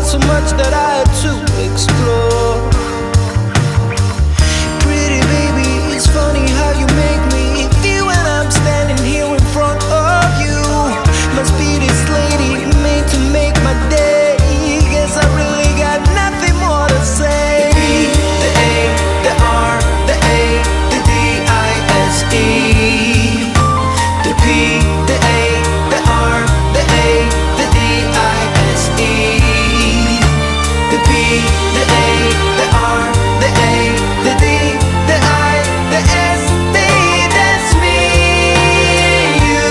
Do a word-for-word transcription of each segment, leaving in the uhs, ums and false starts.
so much that I had to explore. Pretty baby, it's funny how you make me feel when I'm standing here in front of you. Must be this lady made to make my day. Guess I really got nothing more to say. The A, the R, the A, the D I S E. The P, the A, the R, the A, the D I S E. The P, the A, the R, the A, the D, the I, the S, the E, that's me, you.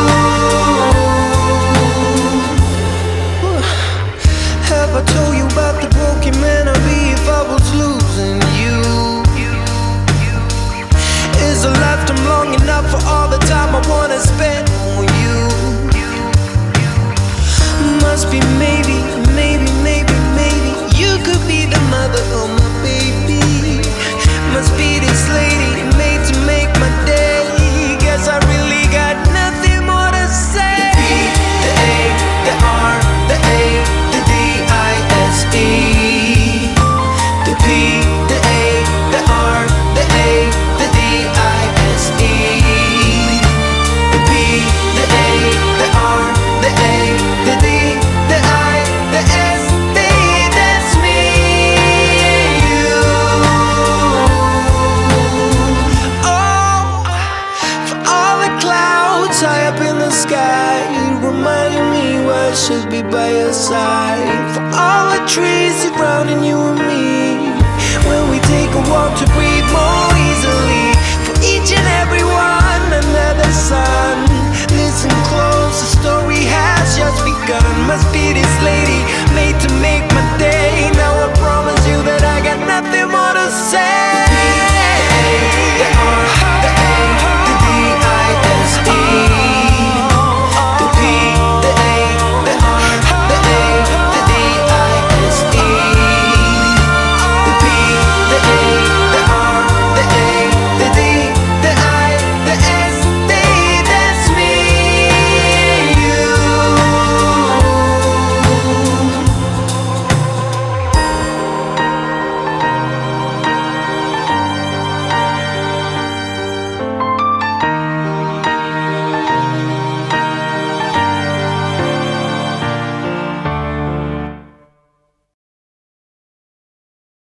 Have I told you about the broken man I'd be if I was losing you? Is a lifetime long enough for all the time I wanna spend on you? Must be maybe, maybe, maybe, maybe you could be the mother of my baby. Must be this lady made to make my day. Guess I really got nothing more to say. The A, the R, the A, the D I S E. The P, the A, the R, the A, the D I S E. The P, the A, the R, the A, the D, the I, the S, the E, that's me, you. Oh, for all the clouds high up in the sky, reminding me why I should be by your side. For all the trees surrounding you and me, when we take a walk to breathe more